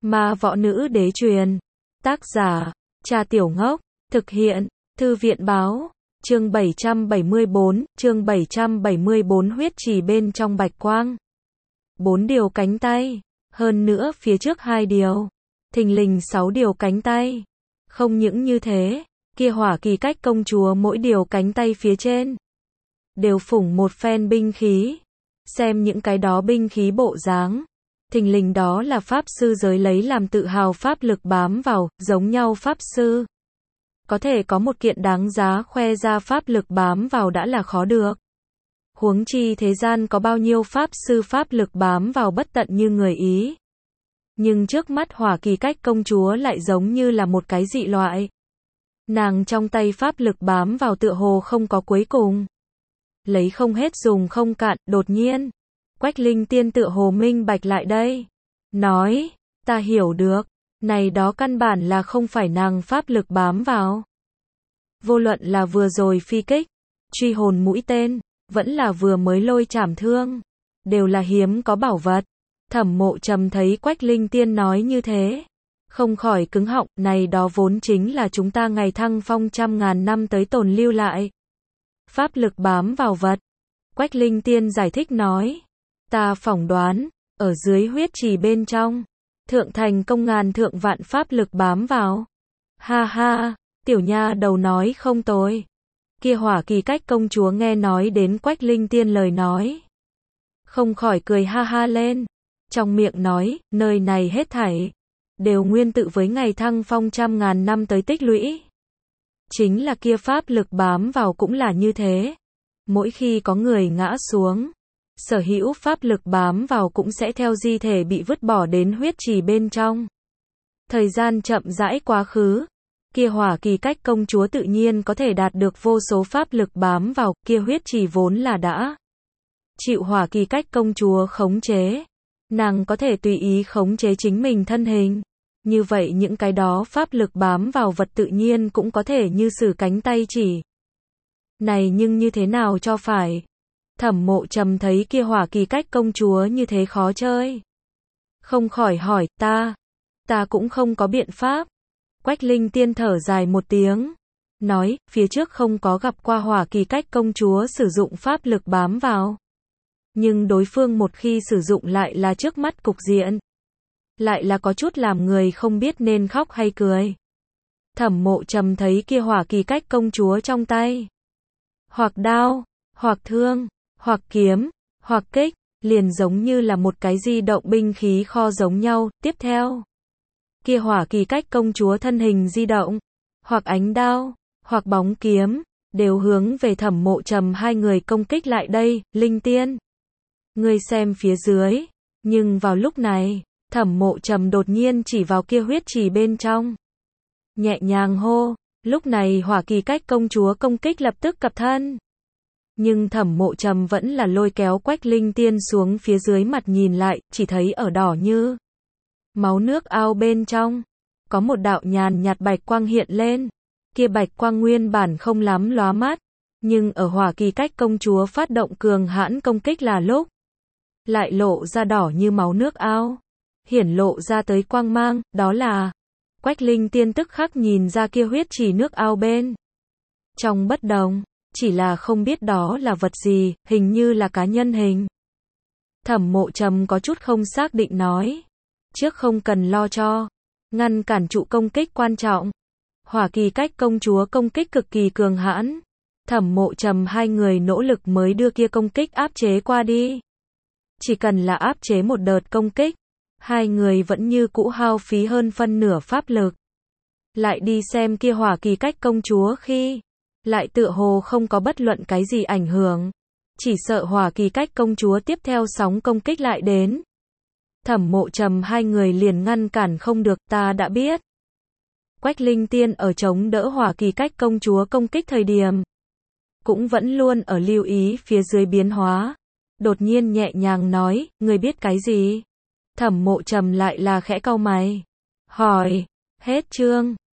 Ma võ nữ đế truyền. Tác giả, Cha Tiểu Ngốc. Thực hiện, Thư viện báo. Chương 774, huyết trì bên trong bạch quang. 4 điều cánh tay. Hơn nữa phía trước 2 điều. Thình lình 6 điều cánh tay. Không những như thế, kia Hỏa Kỳ Cách công chúa mỗi điều cánh tay phía trên đều phủng một phen binh khí. Xem những cái đó binh khí bộ dáng, thình lình đó là pháp sư giới lấy làm tự hào pháp lực bám vào, giống nhau pháp sư. Có thể có một kiện đáng giá khoe ra pháp lực bám vào đã là khó được. Huống chi thế gian có bao nhiêu pháp sư pháp lực bám vào bất tận như người Ý. Nhưng trước mắt Hỏa Kỳ Cách công chúa lại giống như là một cái dị loại. Nàng trong tay pháp lực bám vào tựa hồ không có cuối cùng. Lấy không hết dùng không cạn, đột nhiên. Quách Linh Tiên tựa hồ minh bạch lại đây. Nói, ta hiểu được, này đó căn bản là không phải nàng pháp lực bám vào. Vô luận là vừa rồi phi kích, truy hồn mũi tên, vẫn là vừa mới lôi chảm thương, đều là hiếm có bảo vật. Thẩm Mộ Trầm thấy Quách Linh Tiên nói như thế, không khỏi cứng họng, này đó vốn chính là chúng ta ngày thăng phong trăm ngàn năm tới tồn lưu lại. Pháp lực bám vào vật. Quách Linh Tiên giải thích nói, ta phỏng đoán, ở dưới huyết trì bên trong, thượng thành công ngàn thượng vạn pháp lực bám vào. Ha ha, tiểu nha đầu nói không tồi. Kia Hỏa Kỳ Cách công chúa nghe nói đến Quách Linh Tiên lời nói, không khỏi cười ha ha lên. Trong miệng nói, nơi này hết thảy đều nguyên tự với ngày thăng phong trăm ngàn năm tới tích lũy. Chính là kia pháp lực bám vào cũng là như thế. Mỗi khi có người ngã xuống, sở hữu pháp lực bám vào cũng sẽ theo di thể bị vứt bỏ đến huyết trì bên trong. Thời gian chậm rãi quá khứ, kia Hỏa Kỳ Cách công chúa tự nhiên có thể đạt được vô số pháp lực bám vào, kia huyết trì vốn là đã chịu Hỏa Kỳ Cách công chúa khống chế. Nàng có thể tùy ý khống chế chính mình thân hình. Như vậy những cái đó pháp lực bám vào vật tự nhiên cũng có thể như sử cánh tay chỉ. Này nhưng như thế nào cho phải? Thẩm Mộ Trầm thấy kia Hỏa Kỳ Cách công chúa như thế khó chơi, không khỏi hỏi, ta cũng không có biện pháp. Quách Linh Tiên thở dài một tiếng, nói, phía trước không có gặp qua Hỏa Kỳ Cách công chúa sử dụng pháp lực bám vào. Nhưng đối phương một khi sử dụng lại là trước mắt cục diện, lại là có chút làm người không biết nên khóc hay cười. Thẩm Mộ Trầm thấy kia Hỏa Kỳ Cách công chúa trong tay, hoặc đao, hoặc thương, hoặc kiếm, hoặc kích, liền giống như là một cái di động binh khí kho giống nhau. Tiếp theo, kia Hỏa Kỳ Cách công chúa thân hình di động, hoặc ánh đao, hoặc bóng kiếm, đều hướng về Thẩm Mộ Trầm hai người công kích lại đây. Linh Tiên, ngươi xem phía dưới. Nhưng vào lúc này, Thẩm Mộ Trầm đột nhiên chỉ vào kia huyết trì bên trong, nhẹ nhàng hô. Lúc này Hỏa Kỳ Cách công chúa công kích lập tức cập thân. Nhưng Thẩm Mộ Trầm vẫn là lôi kéo Quách Linh Tiên xuống phía dưới mặt nhìn lại, chỉ thấy ở đỏ như máu nước ao bên trong, có một đạo nhàn nhạt bạch quang hiện lên. Kia bạch quang nguyên bản không lắm lóa mắt, nhưng ở Hỏa Kỳ Cách công chúa phát động cường hãn công kích là lúc, lại lộ ra đỏ như máu nước ao, hiển lộ ra tới quang mang, đó là. Quách Linh Tiên tức khắc nhìn ra kia huyết trì nước ao bên trong bất đồng, chỉ là không biết đó là vật gì, hình như là cá nhân hình. Thẩm Mộ Trầm có chút không xác định nói, trước không cần lo cho, ngăn cản trụ công kích quan trọng. Hỏa Kỳ Cách công chúa công kích cực kỳ cường hãn, Thẩm Mộ Trầm hai người nỗ lực mới đưa kia công kích áp chế qua đi. Chỉ cần là áp chế một đợt công kích, hai người vẫn như cũ hao phí hơn phân nửa pháp lực. Lại đi xem kia Hỏa Kỳ Cách công chúa khi, lại tựa hồ không có bất luận cái gì ảnh hưởng. Chỉ sợ Hỏa Kỳ Cách công chúa tiếp theo sóng công kích lại đến, Thẩm Mộ Trầm hai người liền ngăn cản không được. Ta đã biết. Quách Linh Tiên ở chống đỡ Hỏa Kỳ Cách công chúa công kích thời điểm, cũng vẫn luôn ở lưu ý phía dưới biến hóa. Đột nhiên nhẹ nhàng nói, ngươi biết cái gì? Thẩm Mộ Trầm lại là khẽ cau mày, hỏi, hết chương.